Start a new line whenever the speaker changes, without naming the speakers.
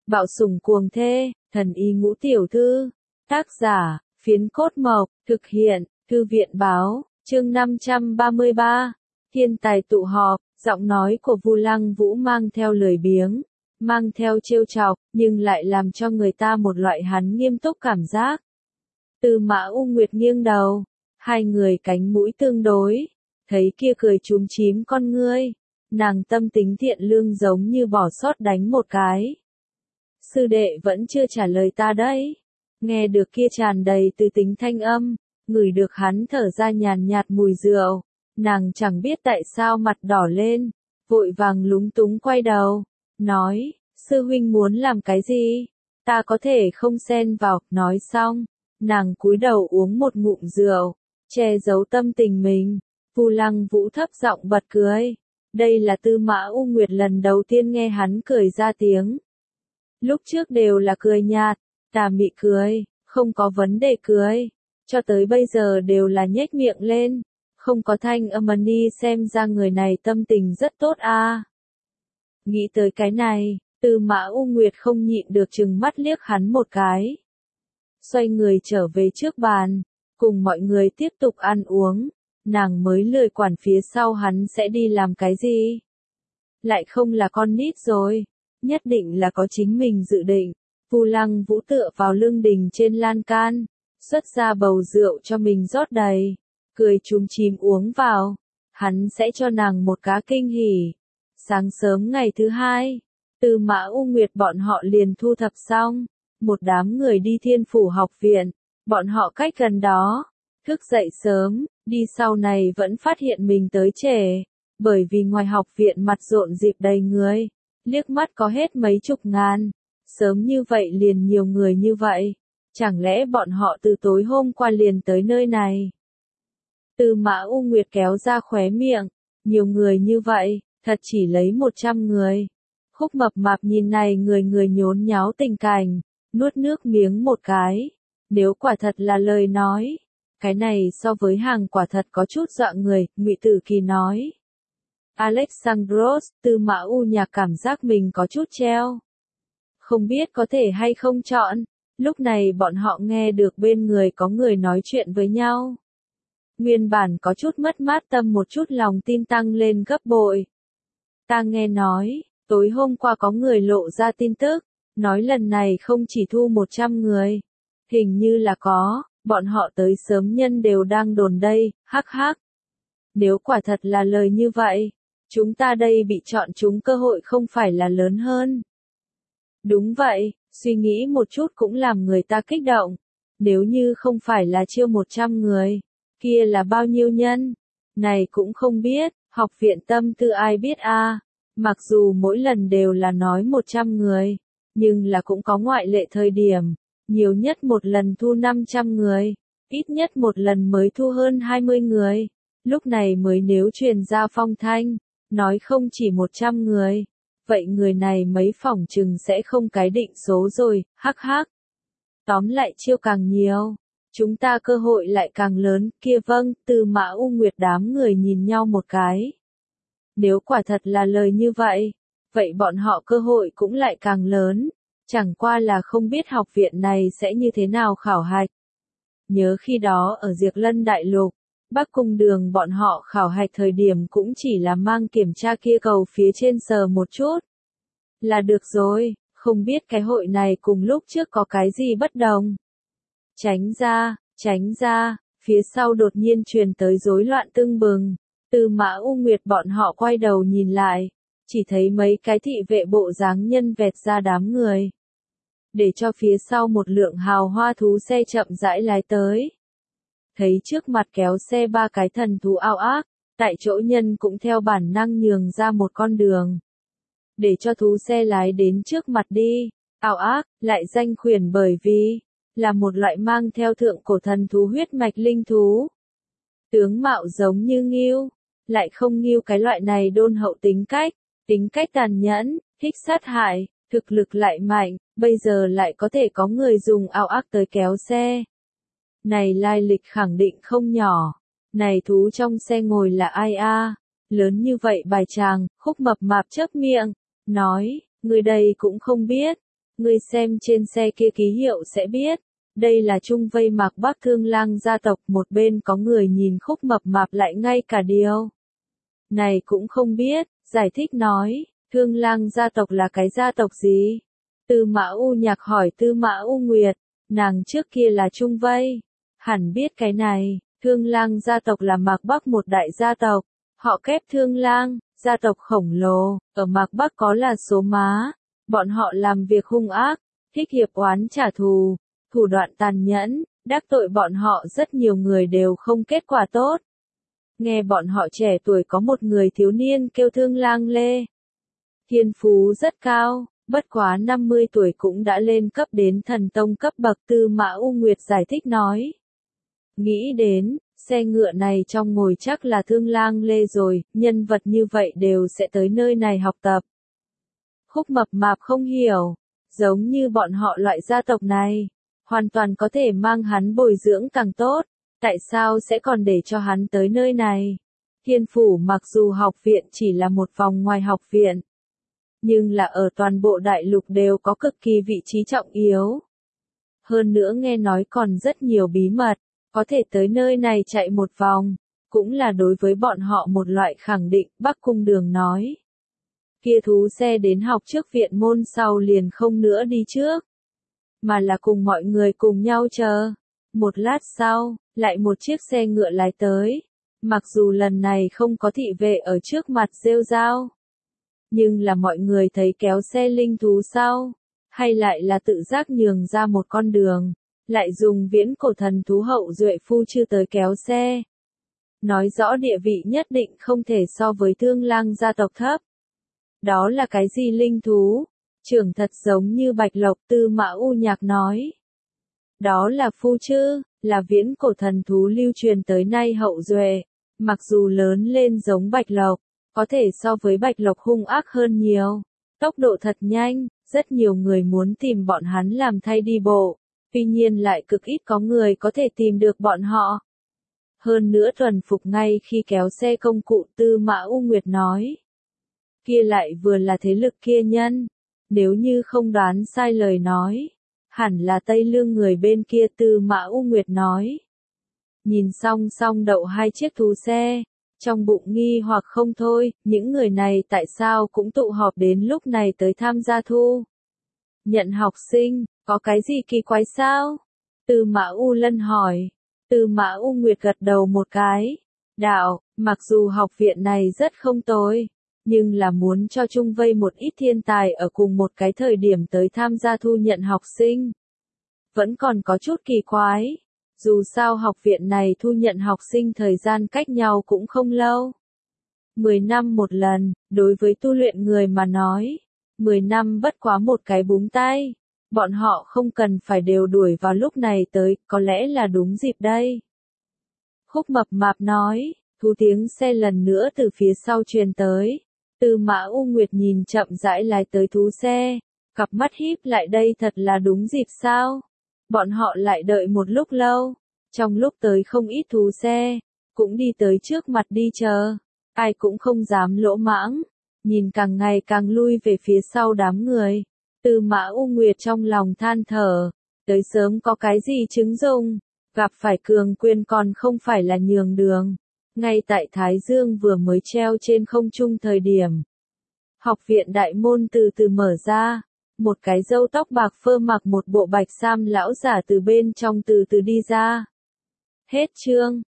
Bạo sủng cuồng thê, thần y ngũ tiểu thư. Tác giả, Phiến Cốt Mộc, thực hiện, Thư viện báo, chương 533. Thiên tài tụ họp, giọng nói của Vu Lăng Vũ mang theo lười biếng, mang theo trêu chọc, nhưng lại làm cho người ta một loại hắn nghiêm túc cảm giác. Tư Mã U Nguyệt nghiêng đầu, hai người cánh mũi tương đối, thấy kia cười chúm chím con ngươi, nàng tâm tính thiện lương giống như bỏ sót đánh một cái. Sư đệ vẫn chưa trả lời ta đấy. Nghe được kia tràn đầy từ tính thanh âm, ngửi được hắn thở ra nhàn nhạt mùi rượu, nàng chẳng biết tại sao mặt đỏ lên, vội vàng lúng túng quay đầu, nói, sư huynh muốn làm cái gì? Ta có thể không xen vào, nói xong, nàng cúi đầu uống một ngụm rượu, che giấu tâm tình mình. Vu Lăng Vũ thấp giọng bật cười, đây là Tư Mã U Nguyệt lần đầu tiên nghe hắn cười ra tiếng. Lúc trước đều là cười nhạt, tà mị cười, không có vấn đề cười, cho tới bây giờ đều là nhếch miệng lên, không có thanh âm ni xem ra người này tâm tình rất tốt a. Nghĩ tới cái này, Tư Mã U Nguyệt không nhịn được trừng mắt liếc hắn một cái. Xoay người trở về trước bàn, cùng mọi người tiếp tục ăn uống, nàng mới lười quản phía sau hắn sẽ đi làm cái gì. Lại không là con nít rồi, nhất định là có chính mình dự định. Vu Lăng Vũ tựa vào lưng đình trên lan can, xuất ra bầu rượu cho mình rót đầy, cười chúm chím uống vào, hắn sẽ cho nàng một cá kinh hỉ. Sáng sớm ngày thứ hai, Tư Mã U Nguyệt bọn họ liền thu thập xong, một đám người đi Thiên Phủ học viện, bọn họ cách gần đó, thức dậy sớm, đi sau này vẫn phát hiện mình tới trễ, bởi vì ngoài học viện mặt rộn rịp đầy người, liếc mắt có hết mấy chục ngàn. Sớm như vậy liền nhiều người như vậy, chẳng lẽ bọn họ từ tối hôm qua liền tới nơi này? Tư Mã U Nguyệt kéo ra khóe miệng, nhiều người như vậy, thật chỉ lấy 100 người. Khúc Mập Mạp nhìn này người người nhốn nháo tình cảnh, nuốt nước miếng một cái. Nếu quả thật là lời nói, cái này so với hàng quả thật có chút dọa người, Ngụy Tử Kỳ nói. Alexandros, Tư Mã U Nhạc cảm giác mình có chút treo. Không biết có thể hay không chọn, lúc này bọn họ nghe được bên người có người nói chuyện với nhau. Nguyên bản có chút mất mát tâm một chút lòng tin tăng lên gấp bội. Ta nghe nói, tối hôm qua có người lộ ra tin tức, nói lần này không chỉ thu 100 người. Hình như là có, bọn họ tới sớm nhân đều đang đồn đây, hắc hắc. Nếu quả thật là lời như vậy, chúng ta đây bị chọn chúng cơ hội không phải là lớn hơn. Đúng vậy, suy nghĩ một chút cũng làm người ta kích động. Nếu như không phải là chiêu 100 người, kia là bao nhiêu nhân? Này cũng không biết, học viện tâm tư ai biết a? Mặc dù mỗi lần đều là nói 100 người, nhưng là cũng có ngoại lệ thời điểm, nhiều nhất một lần thu 500 người, ít nhất một lần mới thu hơn 20 người. Lúc này mới nếu truyền ra phong thanh, nói không chỉ 100 người. Vậy người này mấy phỏng chừng sẽ không cái định số rồi, hắc hắc. Tóm lại chiêu càng nhiều, chúng ta cơ hội lại càng lớn, kia vâng, Tư Mã U Nguyệt đám người nhìn nhau một cái. Nếu quả thật là lời như vậy, vậy bọn họ cơ hội cũng lại càng lớn, chẳng qua là không biết học viện này sẽ như thế nào khảo hạch. Nhớ khi đó ở Diệp Lân Đại Lục, Bắc Cung Đường bọn họ khảo hạch thời điểm cũng chỉ là mang kiểm tra kia cầu phía trên sờ một chút. Là được rồi, không biết cái hội này cùng lúc trước có cái gì bất đồng. Tránh ra, phía sau đột nhiên truyền tới rối loạn tưng bừng. Tư Mã U Nguyệt bọn họ quay đầu nhìn lại, chỉ thấy mấy cái thị vệ bộ dáng nhân vẹt ra đám người. Để cho phía sau một lượng hào hoa thú xe chậm rãi lái tới. Thấy trước mặt kéo xe ba cái thần thú ao ác, tại chỗ nhân cũng theo bản năng nhường ra một con đường. Để cho thú xe lái đến trước mặt đi, ao ác, lại danh khuyển bởi vì, là một loại mang theo thượng cổ thần thú huyết mạch linh thú. Tướng mạo giống như ngưu, lại không ngưu cái loại này đôn hậu tính cách tàn nhẫn, thích sát hại, thực lực lại mạnh, bây giờ lại có thể có người dùng ao ác tới kéo xe. Này lai lịch khẳng định không nhỏ, này thú trong xe ngồi là ai a? Lớn như vậy bài chàng, Khúc Mập Mạp chớp miệng, nói, người đây cũng không biết, Ngươi xem trên xe kia ký hiệu sẽ biết. Đây là Trung Vây Mạc Bắc Thương Lang gia tộc, một bên có người nhìn Khúc mập mạp lại ngay cả điều này cũng không biết, giải thích nói, Thương Lang gia tộc là cái gia tộc gì? Tư Mã U Nhạc hỏi Tư Mã U Nguyệt, nàng trước kia là Trung Vây, hẳn biết cái này, Thương Lang gia tộc là Mạc Bắc một đại gia tộc, họ kép Thương Lang, gia tộc khổng lồ, ở Mạc Bắc có là số má, bọn họ làm việc hung ác, thích hiệp oán trả thù, thủ đoạn tàn nhẫn, đắc tội bọn họ rất nhiều người đều không kết quả tốt. Nghe bọn họ trẻ tuổi có một người thiếu niên kêu Thương Lang Lê. Thiên phú rất cao, bất quá 50 tuổi cũng đã lên cấp đến thần tông cấp bậc. Tư Mã U Nguyệt giải thích nói. Nghĩ đến, xe ngựa này trong ngồi chắc là Thương Lang Lê rồi, nhân vật như vậy đều sẽ tới nơi này học tập. Khúc mập mạp không hiểu, giống như bọn họ loại gia tộc này, hoàn toàn có thể mang hắn bồi dưỡng càng tốt, tại sao sẽ còn để cho hắn tới nơi này? Thiên Phủ mặc dù học viện chỉ là một vòng ngoài học viện, nhưng là ở toàn bộ đại lục đều có cực kỳ vị trí trọng yếu. Hơn nữa nghe nói còn rất nhiều bí mật, có thể tới nơi này chạy một vòng, cũng là đối với bọn họ một loại khẳng định. Bắc Cung Đường nói. Kia thú xe đến học trước viện môn sau liền không nữa đi trước, mà là cùng mọi người cùng nhau chờ. Một lát sau, lại một chiếc xe ngựa lái tới. Mặc dù lần này không có thị vệ ở trước mặt rêu rao, nhưng là mọi người thấy kéo xe linh thú sau, hay lại là tự giác nhường ra một con đường, lại dùng viễn cổ thần thú hậu duệ phu chư tới kéo xe. Nói rõ địa vị nhất định không thể so với Thương Lang gia tộc thấp. Đó là cái gì linh thú? Trưởng thật giống như bạch lộc. Tư Mã U Nhạc nói. Đó là phu chư, là viễn cổ thần thú lưu truyền tới nay hậu duệ, mặc dù lớn lên giống bạch lộc, có thể so với bạch lộc hung ác hơn nhiều, tốc độ thật nhanh, rất nhiều người muốn tìm bọn hắn làm thay đi bộ, tuy nhiên lại cực ít có người có thể tìm được bọn họ. Hơn nữa thuần phục ngay khi kéo xe công cụ. Tư Mã U Nguyệt nói. Kia lại vừa là thế lực kia nhân, nếu như không đoán sai lời nói, hẳn là Tây Lương người bên kia. Tư Mã U Nguyệt nói. Nhìn song song đậu hai chiếc thú xe, trong bụng nghi hoặc không thôi, những người này tại sao cũng tụ họp đến lúc này tới tham gia thu nhận học sinh, có cái gì kỳ quái sao? Tư Mã U Lân hỏi. Tư Mã U Nguyệt gật đầu một cái. Đạo, mặc dù học viện này rất không tồi, nhưng là muốn cho Trung Vây một ít thiên tài ở cùng một cái thời điểm tới tham gia thu nhận học sinh, vẫn còn có chút kỳ quái. Dù sao học viện này thu nhận học sinh thời gian cách nhau cũng không lâu. 10 năm một lần, đối với tu luyện người mà nói, 10 năm bất quá một cái búng tay. Bọn họ không cần phải đều đuổi vào lúc này tới, có lẽ là đúng dịp đây. Khúc mập mạp nói, thú tiếng xe lần nữa từ phía sau truyền tới. Tư Mã U Nguyệt nhìn chậm rãi lái tới thú xe, cặp mắt híp lại. Đây thật là đúng dịp sao? Bọn họ lại đợi một lúc lâu, trong lúc tới không ít thú xe, cũng đi tới trước mặt đi chờ, ai cũng không dám lỗ mãng, nhìn càng ngày càng lui về phía sau đám người. Tư Mã U Nguyệt trong lòng than thở, tới sớm có cái gì chứng dụng, gặp phải cường quyền còn không phải là nhường đường. Ngay tại Thái Dương vừa mới treo trên không trung thời điểm, học viện đại môn từ từ mở ra, một cái râu tóc bạc phơ mặc một bộ bạch sam lão giả từ bên trong từ từ đi ra. Hết chương.